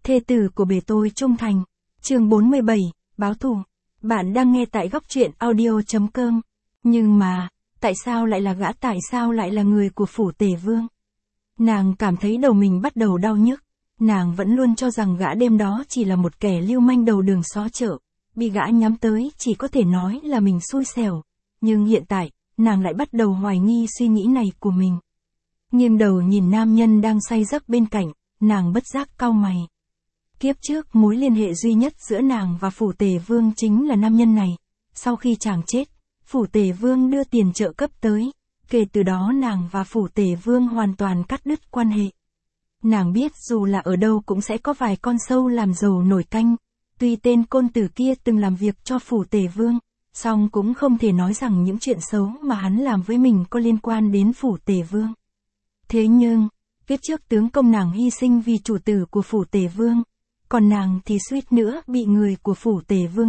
thê tử của bề tôi trung thành. Chương 47, báo thù. Bạn đang nghe tại góc truyện audio.com. Nhưng mà, tại sao lại là gã, tại sao lại là người của phủ Tề Vương? Nàng cảm thấy đầu mình bắt đầu đau nhức. Nàng vẫn luôn cho rằng gã đêm đó chỉ là một kẻ lưu manh đầu đường xó chợ. Bị gã nhắm tới chỉ có thể nói là mình xui xẻo. Nhưng hiện tại, nàng lại bắt đầu hoài nghi suy nghĩ này của mình. Nghiêng đầu nhìn nam nhân đang say giấc bên cạnh, nàng bất giác cau mày. Kiếp trước mối liên hệ duy nhất giữa nàng và phủ Tề Vương chính là nam nhân này. Sau khi chàng chết, phủ Tề Vương đưa tiền trợ cấp tới. Kể từ đó nàng và phủ Tề Vương hoàn toàn cắt đứt quan hệ. Nàng biết dù là ở đâu cũng sẽ có vài con sâu làm dầu nổi canh. Tuy tên côn tử kia từng làm việc cho phủ Tề Vương, song cũng không thể nói rằng những chuyện xấu mà hắn làm với mình có liên quan đến phủ Tề Vương. Thế nhưng, kiếp trước tướng công nàng hy sinh vì chủ tử của phủ Tề Vương, còn nàng thì suýt nữa bị người của phủ Tề Vương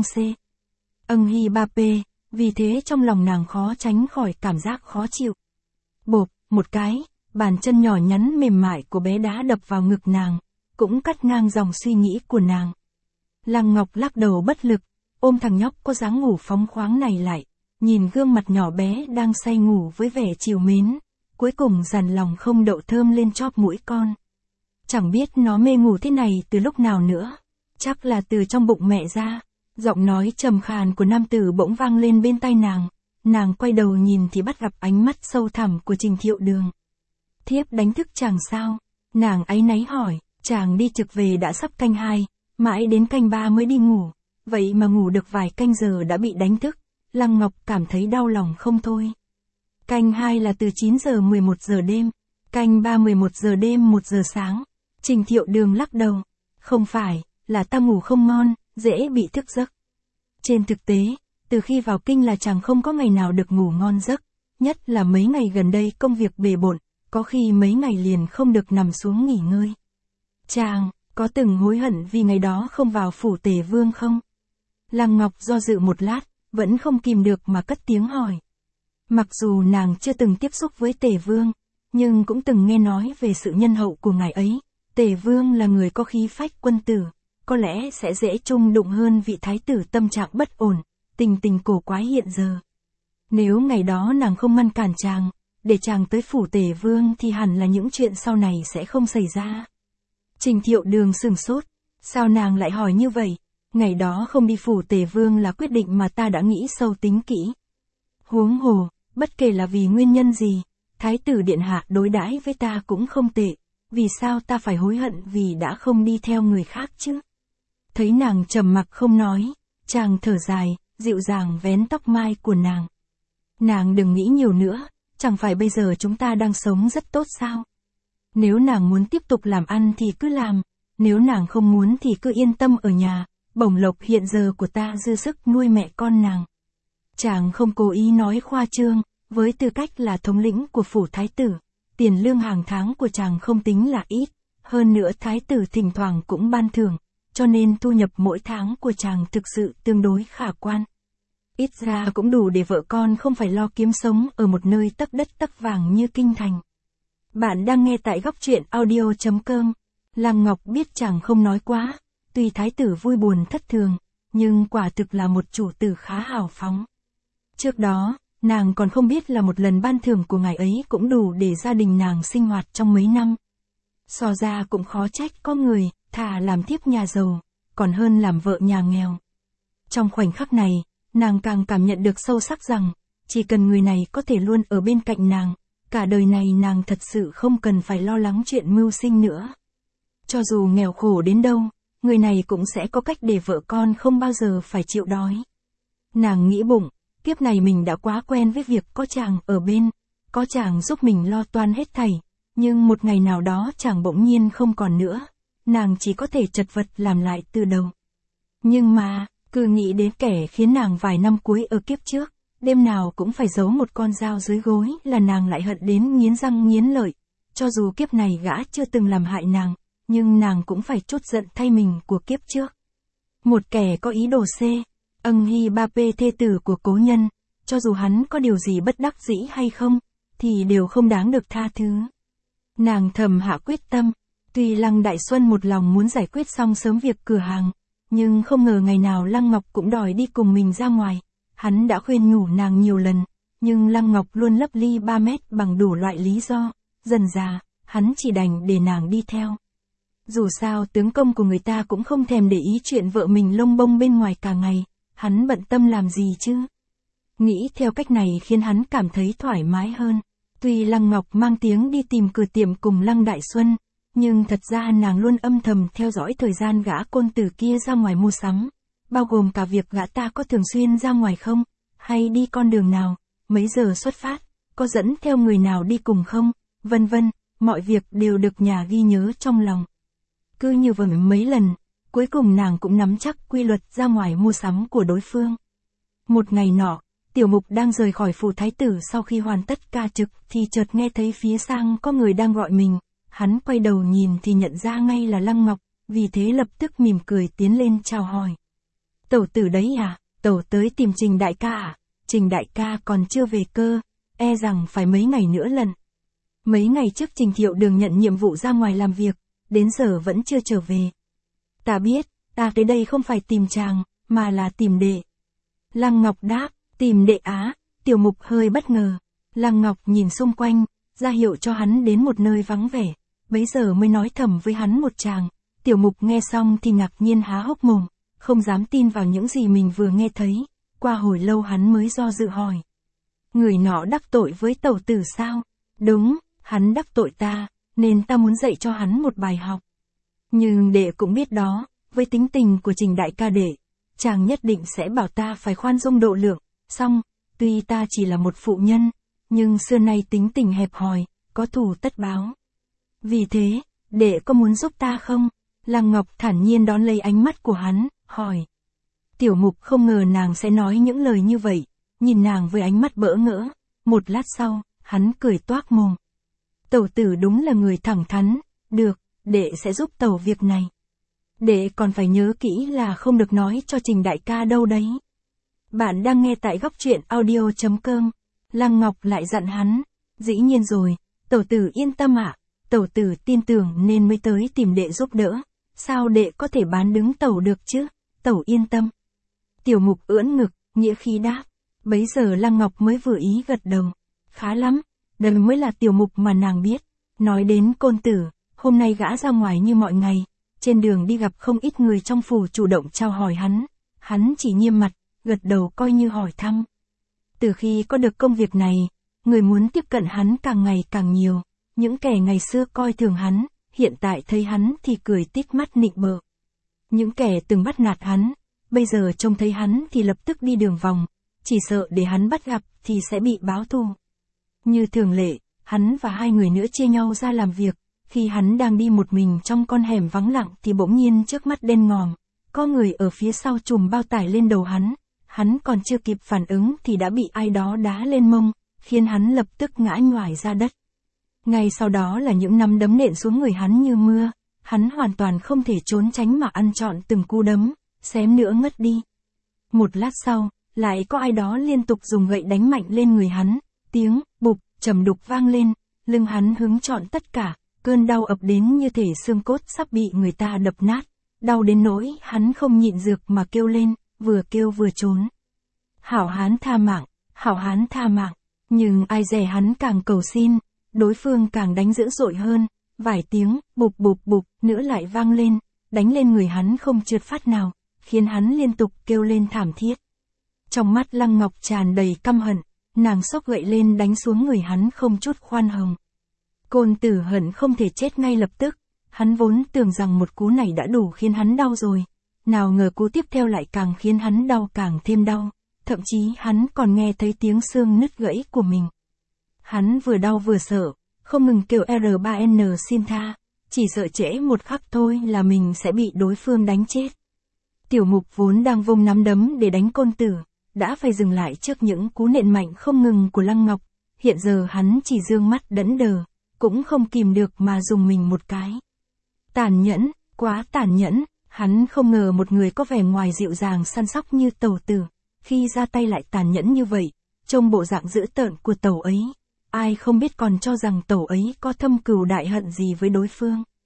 Hi ba pê, vì thế trong lòng nàng khó tránh khỏi cảm giác khó chịu. Bộp, một cái, bàn chân nhỏ nhắn mềm mại của bé đá đập vào ngực nàng, cũng cắt ngang dòng suy nghĩ của nàng. Lăng Ngọc lắc đầu bất lực, ôm thằng nhóc có dáng ngủ phóng khoáng này lại, nhìn gương mặt nhỏ bé đang say ngủ với vẻ trìu mến, cuối cùng dằn lòng không đậu thơm lên chóp mũi con. Chẳng biết nó mê ngủ thế này từ lúc nào nữa, chắc là từ trong bụng mẹ ra. Giọng nói trầm khàn của nam tử bỗng vang lên bên tai nàng quay đầu nhìn thì bắt gặp ánh mắt sâu thẳm của Trình Thiệu Đường. Thiếp đánh thức chàng sao? Nàng áy náy hỏi, chàng đi trực về đã sắp canh 2, mãi đến canh 3 mới đi ngủ, vậy mà ngủ được vài canh giờ đã bị đánh thức. Lăng Ngọc cảm thấy đau lòng không thôi. Canh 2 là từ 9 giờ 11 giờ đêm, canh 3 11 giờ đêm 1 giờ sáng. Trình Thiệu Đường lắc đầu, không phải, là ta ngủ không ngon, dễ bị thức giấc. Trên thực tế, từ khi vào kinh là chàng không có ngày nào được ngủ ngon giấc, nhất là mấy ngày gần đây công việc bề bộn, có khi mấy ngày liền không được nằm xuống nghỉ ngơi. Chàng, có từng hối hận vì ngày đó không vào phủ Tề Vương không? Lăng Ngọc do dự một lát, vẫn không kìm được mà cất tiếng hỏi. Mặc dù nàng chưa từng tiếp xúc với Tề Vương, nhưng cũng từng nghe nói về sự nhân hậu của ngài ấy. Tề Vương là người có khí phách quân tử, có lẽ sẽ dễ chung đụng hơn vị thái tử tâm trạng bất ổn, tình tình cổ quái hiện giờ. Nếu ngày đó nàng không ngăn cản chàng, để chàng tới phủ Tề Vương thì hẳn là những chuyện sau này sẽ không xảy ra. Trình Thiệu Đường sửng sốt, sao nàng lại hỏi như vậy? Ngày đó không đi phủ Tề Vương là quyết định mà ta đã nghĩ sâu tính kỹ. Huống hồ, bất kể là vì nguyên nhân gì, thái tử điện hạ đối đãi với ta cũng không tệ. Vì sao ta phải hối hận vì đã không đi theo người khác chứ? Thấy nàng trầm mặc không nói, chàng thở dài, dịu dàng vén tóc mai của nàng. Nàng đừng nghĩ nhiều nữa, chẳng phải bây giờ chúng ta đang sống rất tốt sao? Nếu nàng muốn tiếp tục làm ăn thì cứ làm, nếu nàng không muốn thì cứ yên tâm ở nhà, bổng lộc hiện giờ của ta dư sức nuôi mẹ con nàng. Chàng không cố ý nói khoa trương, với tư cách là thống lĩnh của phủ thái tử. Tiền lương hàng tháng của chàng không tính là ít, hơn nữa thái tử thỉnh thoảng cũng ban thưởng, cho nên thu nhập mỗi tháng của chàng thực sự tương đối khả quan. Ít ra cũng đủ để vợ con không phải lo kiếm sống ở một nơi tấc đất tấc vàng như kinh thành. Bạn đang nghe tại góc truyện audio.com. Lăng Ngọc biết chàng không nói quá, tuy thái tử vui buồn thất thường, nhưng quả thực là một chủ tử khá hào phóng. Trước đó, nàng còn không biết là một lần ban thưởng của ngài ấy cũng đủ để gia đình nàng sinh hoạt trong mấy năm. So ra cũng khó trách có người, thà làm thiếp nhà giàu, còn hơn làm vợ nhà nghèo. Trong khoảnh khắc này, nàng càng cảm nhận được sâu sắc rằng, chỉ cần người này có thể luôn ở bên cạnh nàng, cả đời này nàng thật sự không cần phải lo lắng chuyện mưu sinh nữa. Cho dù nghèo khổ đến đâu, người này cũng sẽ có cách để vợ con không bao giờ phải chịu đói. Nàng nghĩ bụng, kiếp này mình đã quá quen với việc có chàng ở bên, có chàng giúp mình lo toan hết thảy, nhưng một ngày nào đó chàng bỗng nhiên không còn nữa, nàng chỉ có thể chật vật làm lại từ đầu. Nhưng mà, cứ nghĩ đến kẻ khiến nàng vài năm cuối ở kiếp trước, đêm nào cũng phải giấu một con dao dưới gối là nàng lại hận đến nghiến răng nghiến lợi. Cho dù kiếp này gã chưa từng làm hại nàng, nhưng nàng cũng phải trút giận thay mình của kiếp trước. Một kẻ có ý đồ Hi ba pê thê tử của cố nhân, cho dù hắn có điều gì bất đắc dĩ hay không, thì đều không đáng được tha thứ. Nàng thầm hạ quyết tâm, Tuy Lăng Đại Xuân một lòng muốn giải quyết xong sớm việc cửa hàng, nhưng không ngờ ngày nào Lăng Ngọc cũng đòi đi cùng mình ra ngoài. Hắn đã khuyên nhủ nàng nhiều lần, nhưng Lăng Ngọc luôn lấp ly 3 mét bằng đủ loại lý do. Dần dà, hắn chỉ đành để nàng đi theo. Dù sao tướng công của người ta cũng không thèm để ý chuyện vợ mình lông bông bên ngoài cả ngày, hắn bận tâm làm gì chứ. Nghĩ theo cách này khiến hắn cảm thấy thoải mái hơn. Tuy Lăng Ngọc mang tiếng đi tìm cửa tiệm cùng Lăng Đại Xuân, nhưng thật ra nàng luôn âm thầm theo dõi thời gian gã côn tử kia ra ngoài mua sắm, bao gồm cả việc gã ta có thường xuyên ra ngoài không, hay đi con đường nào, mấy giờ xuất phát, có dẫn theo người nào đi cùng không, vân vân, mọi việc đều được nhà ghi nhớ trong lòng. Cứ như vậy mấy lần, cuối cùng nàng cũng nắm chắc quy luật ra ngoài mua sắm của đối phương. Một ngày nọ, Tiểu Mục đang rời khỏi phủ thái tử sau khi hoàn tất ca trực thì chợt nghe thấy phía sang có người đang gọi mình. Hắn quay đầu nhìn thì nhận ra ngay là Lăng Ngọc, vì thế lập tức mỉm cười tiến lên chào hỏi. Tẩu tử đấy à, tẩu tới tìm Trình đại ca à, Trình đại ca còn chưa về cơ, e rằng phải mấy ngày nữa lần. Mấy ngày trước Trình Thiệu Đường nhận nhiệm vụ ra ngoài làm việc, đến giờ vẫn chưa trở về. Ta biết, ta tới đây không phải tìm chàng, mà là tìm đệ. Lăng Ngọc đáp, tìm đệ á, Tiểu Mục hơi bất ngờ. Lăng Ngọc nhìn xung quanh, ra hiệu cho hắn đến một nơi vắng vẻ, bấy giờ mới nói thầm với hắn một tràng. Tiểu Mục nghe xong thì ngạc nhiên há hốc mồm, không dám tin vào những gì mình vừa nghe thấy. Qua hồi lâu hắn mới do dự hỏi. Người nọ đắc tội với tẩu tử sao? Đúng, hắn đắc tội ta, nên ta muốn dạy cho hắn một bài học. Nhưng đệ cũng biết đó, với tính tình của Trình đại ca đệ, chàng nhất định sẽ bảo ta phải khoan dung độ lượng. Xong, tuy ta chỉ là một phụ nhân, nhưng xưa nay tính tình hẹp hòi, có thù tất báo. Vì thế, đệ có muốn giúp ta không? Lăng Ngọc thản nhiên đón lấy ánh mắt của hắn, hỏi. Tiểu Mục không ngờ nàng sẽ nói những lời như vậy, nhìn nàng với ánh mắt bỡ ngỡ. Một lát sau, hắn cười toác mồm. Tẩu tử đúng là người thẳng thắn, được, đệ sẽ giúp tẩu việc này. Đệ còn phải nhớ kỹ là không được nói cho Trình đại ca đâu đấy. Bạn đang nghe tại góc truyện audio.com. Lăng Ngọc lại dặn hắn. Dĩ nhiên rồi, tẩu tử yên tâm ạ. Tẩu tử tin tưởng nên mới tới tìm đệ giúp đỡ. Sao đệ có thể bán đứng tẩu được chứ? Tẩu yên tâm. Tiểu Mục ưỡn ngực, nghĩa khí đáp. Bấy giờ Lăng Ngọc mới vừa ý gật đầu. Khá lắm, đây mới là Tiểu Mục mà nàng biết. Nói đến côn tử, hôm nay gã ra ngoài như mọi ngày. Trên đường đi gặp không ít người trong phủ chủ động chào hỏi hắn. Hắn chỉ nghiêm mặt, gật đầu coi như hỏi thăm. Từ khi có được công việc này, người muốn tiếp cận hắn càng ngày càng nhiều. Những kẻ ngày xưa coi thường hắn, hiện tại thấy hắn thì cười tít mắt nịnh bợ. Những kẻ từng bắt nạt hắn, bây giờ trông thấy hắn thì lập tức đi đường vòng, chỉ sợ để hắn bắt gặp thì sẽ bị báo thù. Như thường lệ, hắn và hai người nữa chia nhau ra làm việc. Khi hắn đang đi một mình trong con hẻm vắng lặng thì bỗng nhiên trước mắt đen ngòm, có người ở phía sau trùm bao tải lên đầu hắn. Hắn còn chưa kịp phản ứng thì đã bị ai đó đá lên mông, khiến hắn lập tức ngã nhoài ra đất. Ngay sau đó là những nắm đấm nện xuống người hắn như mưa, hắn hoàn toàn không thể trốn tránh mà ăn trọn từng cú đấm, xém nữa ngất đi. Một lát sau, lại có ai đó liên tục dùng gậy đánh mạnh lên người hắn, tiếng bụp trầm đục vang lên, lưng hắn hứng trọn tất cả, cơn đau ập đến như thể xương cốt sắp bị người ta đập nát, đau đến nỗi hắn không nhịn được mà kêu lên, vừa kêu vừa trốn. Hảo hán tha mạng, hảo hán tha mạng, nhưng ai dè hắn càng cầu xin, đối phương càng đánh dữ dội hơn, vài tiếng bụp bụp bụp nữa lại vang lên, đánh lên người hắn không trượt phát nào, khiến hắn liên tục kêu lên thảm thiết. Trong mắt Lăng Ngọc tràn đầy căm hận, nàng xốc gậy lên đánh xuống người hắn không chút khoan hồng. Côn tử hận không thể chết ngay lập tức, hắn vốn tưởng rằng một cú này đã đủ khiến hắn đau rồi, nào ngờ cú tiếp theo lại càng khiến hắn đau càng thêm đau, thậm chí hắn còn nghe thấy tiếng xương nứt gãy của mình. Hắn vừa đau vừa sợ, không ngừng kêu R3N xin tha, chỉ sợ trễ một khắc thôi là mình sẽ bị đối phương đánh chết. Tiểu Mục vốn đang vung nắm đấm để đánh côn tử, đã phải dừng lại trước những cú nện mạnh không ngừng của Lăng Ngọc, hiện giờ hắn chỉ dương mắt đẫn đờ, cũng không kìm được mà dùng mình một cái. Tàn nhẫn, quá tàn nhẫn, hắn không ngờ một người có vẻ ngoài dịu dàng săn sóc như tẩu tử, khi ra tay lại tàn nhẫn như vậy, trông bộ dạng dữ tợn của tẩu ấy. Ai không biết còn cho rằng tẩu ấy có thâm cừu đại hận gì với đối phương.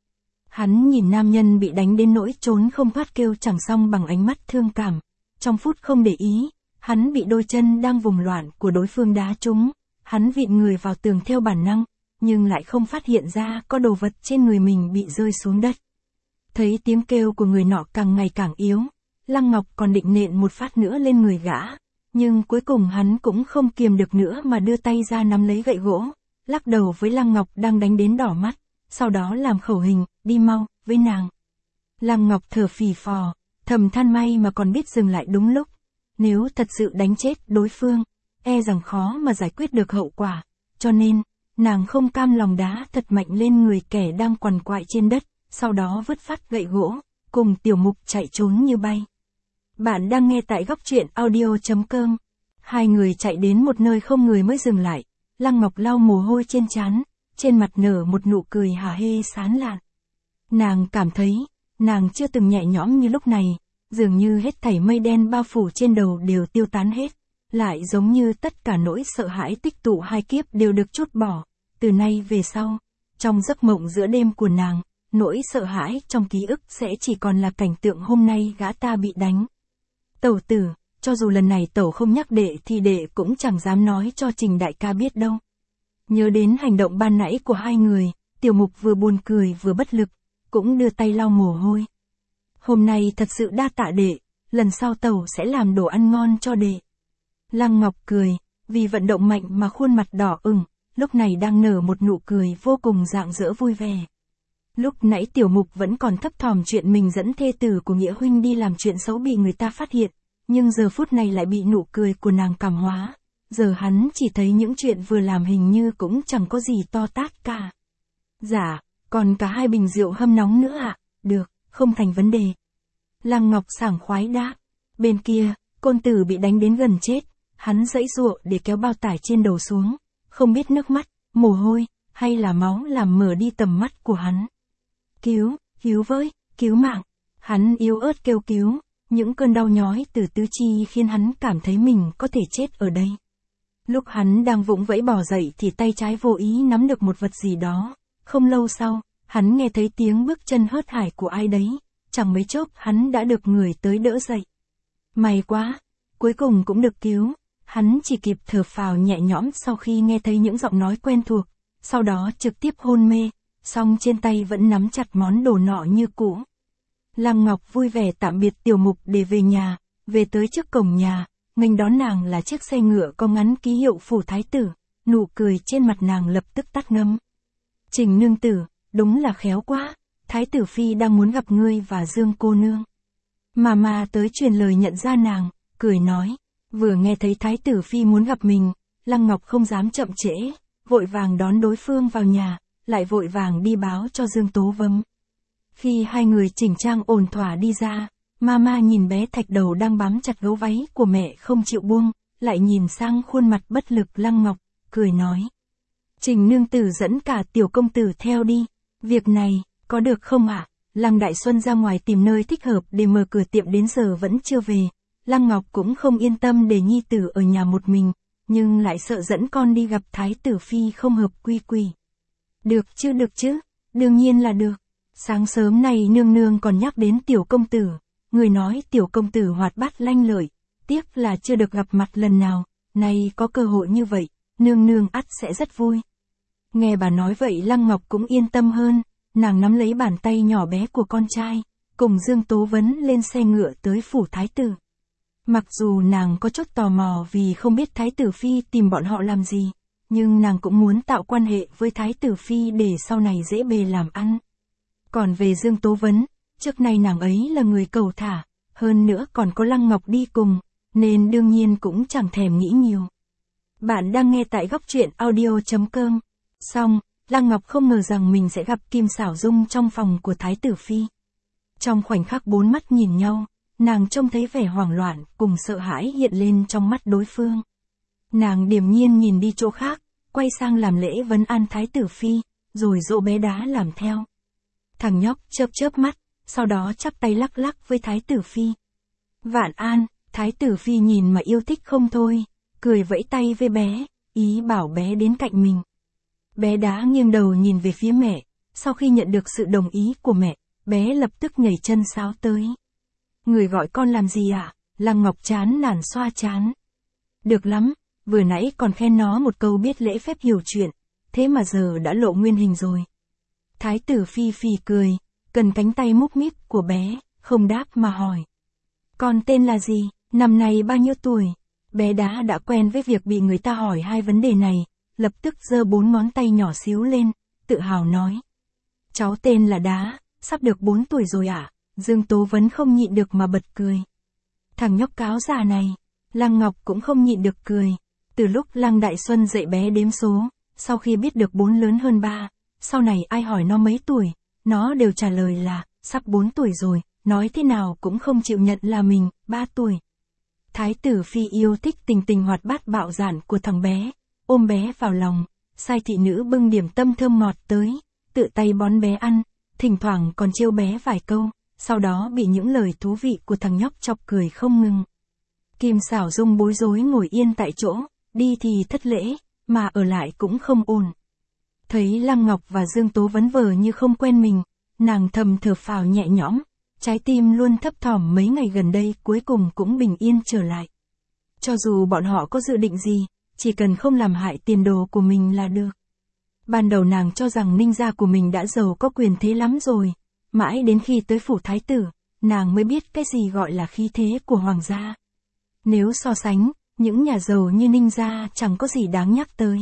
Hắn nhìn nam nhân bị đánh đến nỗi trốn không thoát kêu chẳng xong bằng ánh mắt thương cảm. Trong phút không để ý, hắn bị đôi chân đang vùng loạn của đối phương đá trúng. Hắn vịn người vào tường theo bản năng, nhưng lại không phát hiện ra có đồ vật trên người mình bị rơi xuống đất. Thấy tiếng kêu của người nọ càng ngày càng yếu, Lăng Ngọc còn định nện một phát nữa lên người gã. Nhưng cuối cùng hắn cũng không kiềm được nữa mà đưa tay ra nắm lấy gậy gỗ, lắc đầu với Lăng Ngọc đang đánh đến đỏ mắt, sau đó làm khẩu hình, đi mau, với nàng. Lăng Ngọc thở phì phò, thầm than may mà còn biết dừng lại đúng lúc. Nếu thật sự đánh chết đối phương, e rằng khó mà giải quyết được hậu quả, cho nên, nàng không cam lòng đá thật mạnh lên người kẻ đang quằn quại trên đất, sau đó vứt phát gậy gỗ, cùng Tiểu Mục chạy trốn như bay. Bạn đang nghe tại góc truyện audio.com. Hai người chạy đến một nơi không người mới dừng lại. Lăng Ngọc lau mồ hôi trên trán, trên mặt nở một nụ cười hả hê sán lạn. Nàng cảm thấy, nàng chưa từng nhẹ nhõm như lúc này, dường như hết thảy mây đen bao phủ trên đầu đều tiêu tán hết, lại giống như tất cả nỗi sợ hãi tích tụ hai kiếp đều được trút bỏ. Từ nay về sau, trong giấc mộng giữa đêm của nàng, nỗi sợ hãi trong ký ức sẽ chỉ còn là cảnh tượng hôm nay gã ta bị đánh. Tẩu tử, cho dù lần này tẩu không nhắc đệ thì đệ cũng chẳng dám nói cho Trình đại ca biết đâu. Nhớ đến hành động ban nãy của hai người, Tiểu Mục vừa buồn cười vừa bất lực, cũng đưa tay lau mồ hôi. Hôm nay thật sự đa tạ đệ, lần sau tẩu sẽ làm đồ ăn ngon cho đệ. Lăng Ngọc cười, vì vận động mạnh mà khuôn mặt đỏ ửng, lúc này đang nở một nụ cười vô cùng rạng rỡ vui vẻ. Lúc nãy Tiểu Mục vẫn còn thấp thỏm chuyện mình dẫn thê tử của Nghĩa huynh đi làm chuyện xấu bị người ta phát hiện, nhưng giờ phút này lại bị nụ cười của nàng cảm hóa. Giờ hắn chỉ thấy những chuyện vừa làm hình như cũng chẳng có gì to tát cả. Dạ, còn cả 2 bình rượu hâm nóng nữa ạ, được, không thành vấn đề. Lăng Ngọc sảng khoái đáp. Bên kia, Côn Tử bị đánh đến gần chết, hắn giãy giụa để kéo bao tải trên đầu xuống, không biết nước mắt, mồ hôi, hay là máu làm mở đi tầm mắt của hắn. Cứu với, cứu mạng. Hắn yếu ớt kêu cứu, những cơn đau nhói từ tứ chi khiến hắn cảm thấy mình có thể chết ở đây. Lúc hắn đang vụng vẫy bò dậy thì tay trái vô ý nắm được một vật gì đó. Không lâu sau, hắn nghe thấy tiếng bước chân hớt hải của ai đấy, chẳng mấy chốc hắn đã được người tới đỡ dậy. May quá, cuối cùng cũng được cứu, hắn chỉ kịp thở phào nhẹ nhõm sau khi nghe thấy những giọng nói quen thuộc, sau đó trực tiếp hôn mê, song trên tay vẫn nắm chặt món đồ nọ như cũ. Lăng Ngọc vui vẻ tạm biệt Tiểu Mục để về nhà, về tới trước cổng nhà, nghênh đón nàng là chiếc xe ngựa có gắn ký hiệu phủ thái tử, nụ cười trên mặt nàng lập tức tắt ngấm. Trình nương tử, đúng là khéo quá, thái tử phi đang muốn gặp ngươi và Dương cô nương. Mà tới truyền lời nhận ra nàng, cười nói, vừa nghe thấy thái tử phi muốn gặp mình, Lăng Ngọc không dám chậm trễ, vội vàng đón đối phương vào nhà, lại vội vàng đi báo cho Dương Tố Vâm. Khi hai người chỉnh trang ổn thỏa đi ra, Mama nhìn bé Thạch Đầu đang bám chặt gấu váy của mẹ không chịu buông, lại nhìn sang khuôn mặt bất lực Lăng Ngọc, cười nói. Trình nương tử dẫn cả tiểu công tử theo đi, việc này, có được không ạ? Lăng Đại Xuân ra ngoài tìm nơi thích hợp để mở cửa tiệm đến giờ vẫn chưa về, Lăng Ngọc cũng không yên tâm để nhi tử ở nhà một mình, nhưng lại sợ dẫn con đi gặp thái tử phi không hợp quy củ. Được chứ, đương nhiên là được. Sáng sớm này nương nương còn nhắc đến tiểu công tử, người nói tiểu công tử hoạt bát lanh lợi, tiếc là chưa được gặp mặt lần nào, nay có cơ hội như vậy, nương nương ắt sẽ rất vui. Nghe bà nói vậy Lăng Ngọc cũng yên tâm hơn, nàng nắm lấy bàn tay nhỏ bé của con trai, cùng Dương Tố Vấn lên xe ngựa tới phủ thái tử. Mặc dù nàng có chút tò mò vì không biết thái tử phi tìm bọn họ làm gì, nhưng nàng cũng muốn tạo quan hệ với thái tử phi để sau này dễ bề làm ăn. Còn về Dương Tố Vấn, trước nay nàng ấy là người cầu thả, hơn nữa còn có Lăng Ngọc đi cùng, nên đương nhiên cũng chẳng thèm nghĩ nhiều. Bạn đang nghe tại góc truyện audio.com. Xong, Lăng Ngọc không ngờ rằng mình sẽ gặp Kim Xảo Dung trong phòng của thái tử phi. Trong khoảnh khắc 4 mắt nhìn nhau, nàng trông thấy vẻ hoảng loạn cùng sợ hãi hiện lên trong mắt đối phương. Nàng điềm nhiên nhìn đi chỗ khác, quay sang làm lễ vấn an thái tử phi, rồi dỗ bé đá làm theo. Thằng nhóc chớp mắt, sau đó chắp tay lắc lắc với thái tử phi. Vạn an, thái tử phi nhìn mà yêu thích không thôi, cười vẫy tay với bé, ý bảo bé đến cạnh mình. Bé đá nghiêng đầu nhìn về phía mẹ, Sau khi nhận được sự đồng ý của mẹ, bé lập tức nhảy chân sáo tới. Người gọi con làm gì ạ? Lăng Ngọc chán nản xoa chán. Được lắm, vừa nãy còn khen nó một câu biết lễ phép hiểu chuyện, thế mà giờ đã lộ nguyên hình rồi. Thái tử Phi phì cười, cần cánh tay múc míp của bé, không đáp mà hỏi. Con tên là gì, năm nay bao nhiêu tuổi? Bé Đá đã quen với việc bị người ta hỏi hai vấn đề này, lập tức giơ 4 ngón tay nhỏ xíu lên, tự hào nói. Cháu tên là Đá, sắp được 4 tuổi rồi ạ. Dương Tố Vấn không nhịn được mà bật cười. Thằng nhóc cáo già này. Lăng Ngọc cũng không nhịn được cười. Từ lúc Lăng Đại Xuân dạy bé đếm số, sau khi biết được 4 lớn hơn 3, sau này ai hỏi nó mấy tuổi, nó đều trả lời là, sắp 4 tuổi rồi, nói thế nào cũng không chịu nhận là mình, 3 tuổi. Thái tử Phi yêu thích tình tình hoạt bát bạo dạn của thằng bé, ôm bé vào lòng, sai thị nữ bưng điểm tâm thơm ngọt tới, tự tay bón bé ăn, thỉnh thoảng còn trêu bé vài câu, sau đó bị những lời thú vị của thằng nhóc chọc cười không ngừng. Kim Xảo Dung bối rối ngồi yên tại chỗ, đi thì thất lễ, mà ở lại cũng không ổn. Thấy Lăng Ngọc và Dương Tố Vấn vờ như không quen mình, nàng thầm thở phào nhẹ nhõm, trái tim luôn thấp thỏm mấy ngày gần đây cuối cùng cũng bình yên trở lại. Cho dù bọn họ có dự định gì, chỉ cần không làm hại tiền đồ của mình là được. Ban đầu nàng cho rằng Ninh gia của mình đã giàu có quyền thế lắm rồi, mãi đến khi tới phủ thái tử, nàng mới biết cái gì gọi là khí thế của hoàng gia. Nếu so sánh, những nhà giàu như Ninh gia chẳng có gì đáng nhắc tới.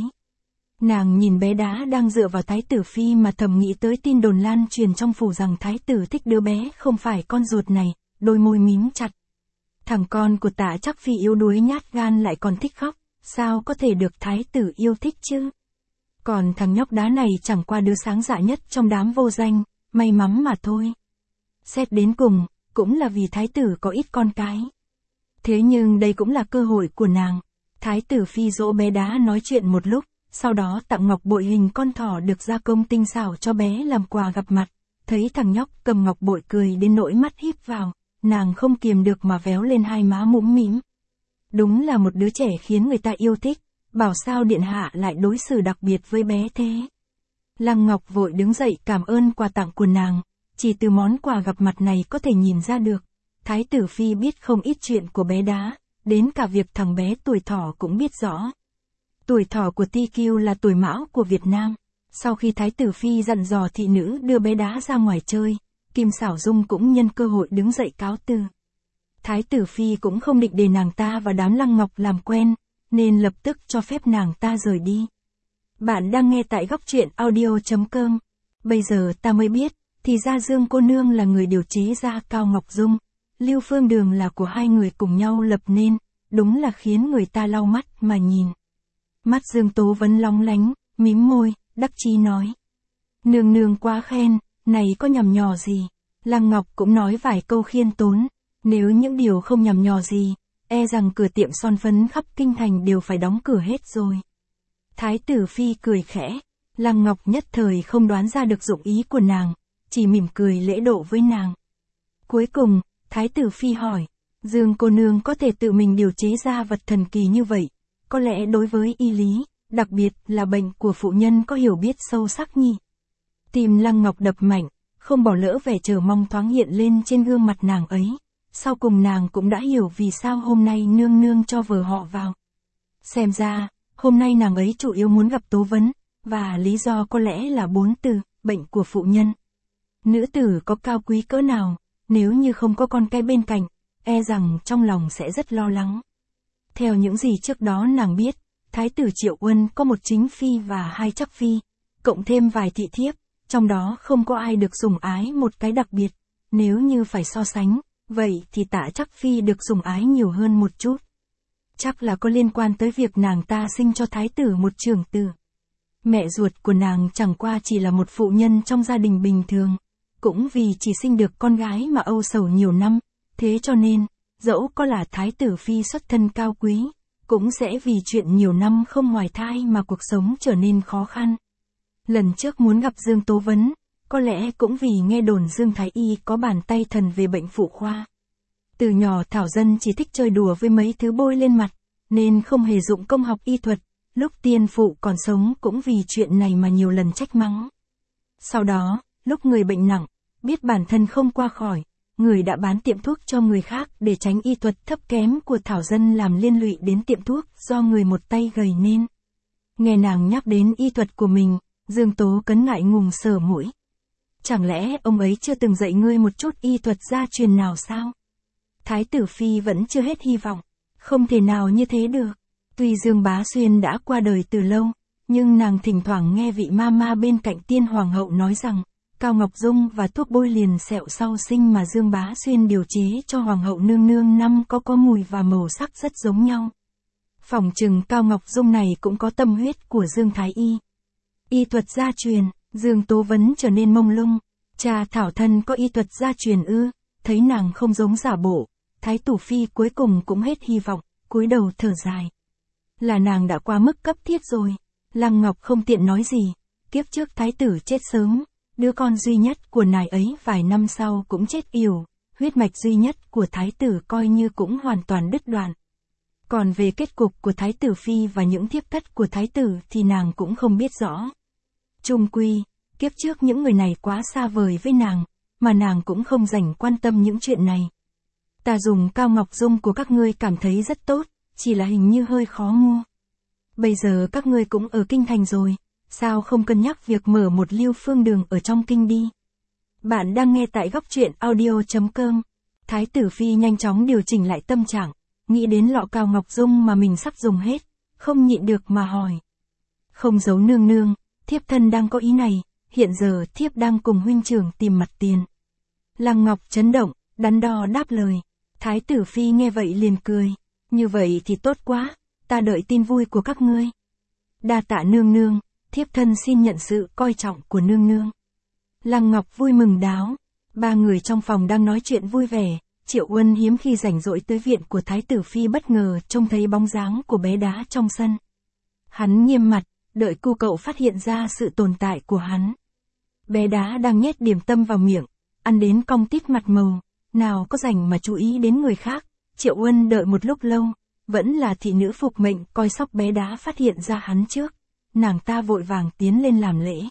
Nàng nhìn bé Đá đang dựa vào thái tử Phi mà thầm nghĩ tới tin đồn lan truyền trong phủ rằng thái tử thích đứa bé không phải con ruột này, đôi môi mím chặt. Thằng con của Tạ Trắc Phi yếu đuối nhát gan lại còn thích khóc, sao có thể được thái tử yêu thích chứ? Còn thằng nhóc Đá này chẳng qua đứa sáng dạ nhất trong đám vô danh, may mắn mà thôi. Xét đến cùng, cũng là vì thái tử có ít con cái. Thế nhưng đây cũng là cơ hội của nàng. Thái tử Phi dỗ bé Đá nói chuyện một lúc, sau đó tặng ngọc bội hình con thỏ được gia công tinh xảo cho bé làm quà gặp mặt. Thấy thằng nhóc cầm ngọc bội cười đến nỗi mắt híp vào, nàng không kiềm được mà véo lên hai má mũm mĩm. Đúng là một đứa trẻ khiến người ta yêu thích, bảo sao điện hạ lại đối xử đặc biệt với bé thế. Lăng Ngọc vội đứng dậy cảm ơn quà tặng của nàng, chỉ từ món quà gặp mặt này có thể nhìn ra được. Thái tử Phi biết không ít chuyện của bé Đá, đến cả việc thằng bé tuổi thỏ cũng biết rõ. Tuổi thỏ của TQ là tuổi mão của Việt Nam. Sau khi Thái tử Phi dặn dò thị nữ đưa bé Đá ra ngoài chơi, Kim Xảo Dung cũng nhân cơ hội đứng dậy cáo từ. Thái tử Phi cũng không định để nàng ta và đám Lăng Ngọc làm quen, nên lập tức cho phép nàng ta rời đi. Bạn đang nghe tại góc truyện audio.com. Bây giờ ta mới biết, thì ra Dương cô nương là người điều chế ra Cao Ngọc Dung, Lưu Phương Đường là của hai người cùng nhau lập nên, đúng là khiến người ta lau mắt mà nhìn. Mắt Dương Tố Vấn lóng lánh, mím môi, đắc chí nói. Nương nương quá khen, này có nhằm nhò gì? Lăng Ngọc cũng nói vài câu khiêm tốn, nếu những điều không nhằm nhò gì, e rằng cửa tiệm son phấn khắp kinh thành đều phải đóng cửa hết rồi. Thái tử Phi cười khẽ, Lăng Ngọc nhất thời không đoán ra được dụng ý của nàng, chỉ mỉm cười lễ độ với nàng. Cuối cùng, Thái tử Phi hỏi, Dương cô nương có thể tự mình điều chế ra vật thần kỳ như vậy, có lẽ đối với y lý, đặc biệt là bệnh của phụ nhân có hiểu biết sâu sắc nhỉ? Tim Lăng Ngọc đập mạnh, không bỏ lỡ vẻ chờ mong thoáng hiện lên trên gương mặt nàng ấy. Sau cùng nàng cũng đã hiểu vì sao hôm nay nương nương cho vợ họ vào. Xem ra, hôm nay nàng ấy chủ yếu muốn gặp Tố Vấn, và lý do có lẽ là 4 từ, bệnh của phụ nhân. Nữ tử có cao quý cỡ nào, nếu như không có con cái bên cạnh, e rằng trong lòng sẽ rất lo lắng. Theo những gì trước đó nàng biết, Thái tử Triệu Uân có một chính phi và 2 chắc phi, cộng thêm vài thị thiếp, trong đó không có ai được sủng ái một cái đặc biệt. Nếu như phải so sánh, vậy thì Tạ Trắc Phi được sủng ái nhiều hơn một chút. Chắc là có liên quan tới việc nàng ta sinh cho thái tử một trưởng tử. Mẹ ruột của nàng chẳng qua chỉ là một phụ nhân trong gia đình bình thường, cũng vì chỉ sinh được con gái mà âu sầu nhiều năm, thế cho nên, dẫu có là thái tử Phi xuất thân cao quý, cũng sẽ vì chuyện nhiều năm không hoài thai mà cuộc sống trở nên khó khăn. Lần trước muốn gặp Dương Tố Vấn, có lẽ cũng vì nghe đồn Dương Thái Y có bàn tay thần về bệnh phụ khoa. Từ nhỏ Thảo Dân chỉ thích chơi đùa với mấy thứ bôi lên mặt, nên không hề dụng công học y thuật, lúc tiên phụ còn sống cũng vì chuyện này mà nhiều lần trách mắng. Sau đó, lúc người bệnh nặng, biết bản thân không qua khỏi, người đã bán tiệm thuốc cho người khác để tránh y thuật thấp kém của Thảo Dân làm liên lụy đến tiệm thuốc do người một tay gầy nên. Nghe nàng nhắc đến y thuật của mình, Dương Tố Cấn ngại ngùng sờ mũi. Chẳng lẽ ông ấy chưa từng dạy ngươi một chút y thuật gia truyền nào sao? Thái tử Phi vẫn chưa hết hy vọng. Không thể nào như thế được. Tuy Dương Bá Xuyên đã qua đời từ lâu, nhưng nàng thỉnh thoảng nghe vị ma bên cạnh Tiên Hoàng hậu nói rằng, Cao Ngọc Dung và thuốc bôi liền sẹo sau sinh mà Dương Bá Xuyên điều chế cho Hoàng hậu nương nương năm có mùi và màu sắc rất giống nhau. Phỏng chừng Cao Ngọc Dung này cũng có tâm huyết của Dương Thái Y. Y thuật gia truyền, Dương Tố Vấn trở nên mông lung. Cha Thảo thân có y thuật gia truyền ư? Thấy nàng không giống giả bộ, Thái tử Phi cuối cùng cũng hết hy vọng, cúi đầu thở dài. Là nàng đã qua mức cấp thiết rồi. Lăng Ngọc không tiện nói gì. Kiếp trước thái tử chết sớm, đứa con duy nhất của nài ấy vài năm sau cũng chết yểu, huyết mạch duy nhất của thái tử coi như cũng hoàn toàn đứt đoạn. Còn về kết cục của thái tử Phi và những thiếp thất của thái tử thì nàng cũng không biết rõ. Chung quy, kiếp trước những người này quá xa vời với nàng, mà nàng cũng không dành quan tâm những chuyện này. Ta dùng Cao Ngọc Dung của các ngươi cảm thấy rất tốt, chỉ là hình như hơi khó mua. Bây giờ các ngươi cũng ở kinh thành rồi, sao không cân nhắc việc mở một Lưu Phương đường ở trong kinh đi? Bạn đang nghe tại góc truyện audio.com. Thái tử Phi nhanh chóng điều chỉnh lại tâm trạng, nghĩ đến lọ Cao Ngọc Dung mà mình sắp dùng hết, không nhịn được mà hỏi. Không giấu nương nương, thiếp thân đang có ý này, hiện giờ thiếp đang cùng huynh trưởng tìm mặt tiền. Lăng Ngọc chấn động, đắn đo đáp lời. Thái tử Phi nghe vậy liền cười. Như vậy thì tốt quá, ta đợi tin vui của các ngươi. Đa tạ nương nương, thiếp thân xin nhận sự coi trọng của nương nương. Lăng Ngọc vui mừng đáo. Ba người trong phòng đang nói chuyện vui vẻ, Triệu Uân hiếm khi rảnh rỗi tới viện của Thái tử Phi bất ngờ trông thấy bóng dáng của bé đá trong sân. Hắn nghiêm mặt, đợi cô cậu phát hiện ra sự tồn tại của hắn. Bé đá đang nhét điểm tâm vào miệng, ăn đến cong tít mặt màu, nào có rảnh mà chú ý đến người khác. Triệu Uân đợi một lúc lâu, vẫn là thị nữ phục mệnh coi sóc bé đá phát hiện ra hắn trước. Nàng ta vội vàng tiến lên làm lễ.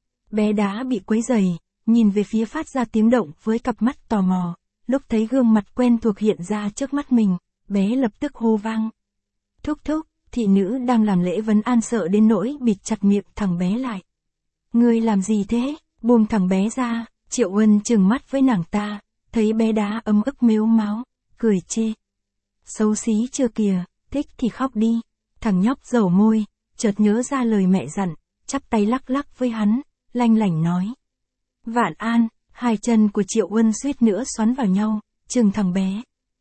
Bé đá bị quấy rầy, nhìn về phía phát ra tiếng động với cặp mắt tò mò. Lúc thấy gương mặt quen thuộc hiện ra trước mắt mình, bé lập tức hô vang. Thúc thúc, thị nữ đang làm lễ vấn an sợ đến nỗi bịt chặt miệng thằng bé lại. Ngươi làm gì thế? Buông thằng bé ra. Triệu Uân trừng mắt với nàng ta, thấy bé đá ấm ức mếu máo, cười chê. Xấu xí chưa kìa, thích thì khóc đi. Thằng nhóc dầu môi, chợt nhớ ra lời mẹ dặn, chắp tay lắc lắc với hắn, lanh lảnh nói. Vạn an. Hai chân của Triệu Uân suýt nữa xoắn vào nhau, chừng thằng bé.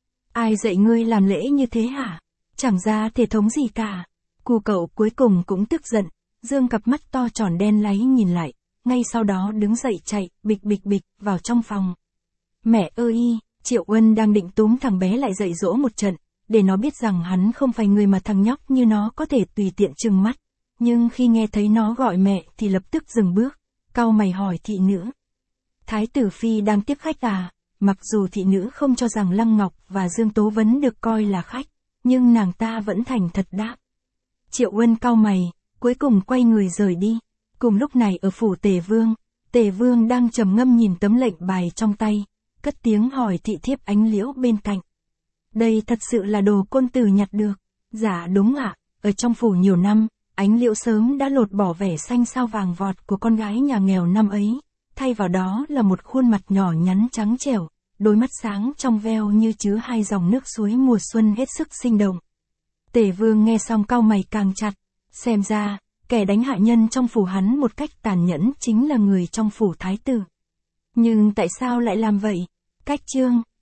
Ai dạy ngươi làm lễ như thế hả? Chẳng ra thể thống gì cả. Cu cậu cuối cùng cũng tức giận, dương cặp mắt to tròn đen láy nhìn lại, ngay sau đó đứng dậy chạy, bịch vào trong phòng. Mẹ ơi! Triệu Uân đang định túm thằng bé lại dạy dỗ một trận, để nó biết rằng hắn không phải người mà thằng nhóc như nó có thể tùy tiện trừng mắt. Nhưng khi nghe thấy nó gọi mẹ thì lập tức dừng bước, cau mày hỏi thị nữ. Thái tử Phi đang tiếp khách à? Mặc dù thị nữ không cho rằng Lăng Ngọc và Dương Tố Vấn được coi là khách, nhưng nàng ta vẫn thành thật đáp. Triệu Uân cau mày, cuối cùng quay người rời đi. Cùng lúc này ở phủ Tề Vương đang trầm ngâm nhìn tấm lệnh bài trong tay, cất tiếng hỏi thị thiếp Ánh Liễu bên cạnh. Đây thật sự là đồ côn tử nhặt được. Dạ đúng ạ, ở trong phủ nhiều năm, Ánh Liễu sớm đã lột bỏ vẻ xanh sao vàng vọt của con gái nhà nghèo năm ấy. Thay vào đó là một khuôn mặt nhỏ nhắn trắng trẻo, đôi mắt sáng trong veo như chứa hai dòng nước suối mùa xuân hết sức sinh động. Tề Vương nghe xong cau mày càng chặt, xem ra, kẻ đánh hạ nhân trong phủ hắn một cách tàn nhẫn chính là người trong phủ thái tử. Nhưng tại sao lại làm vậy? Cách chương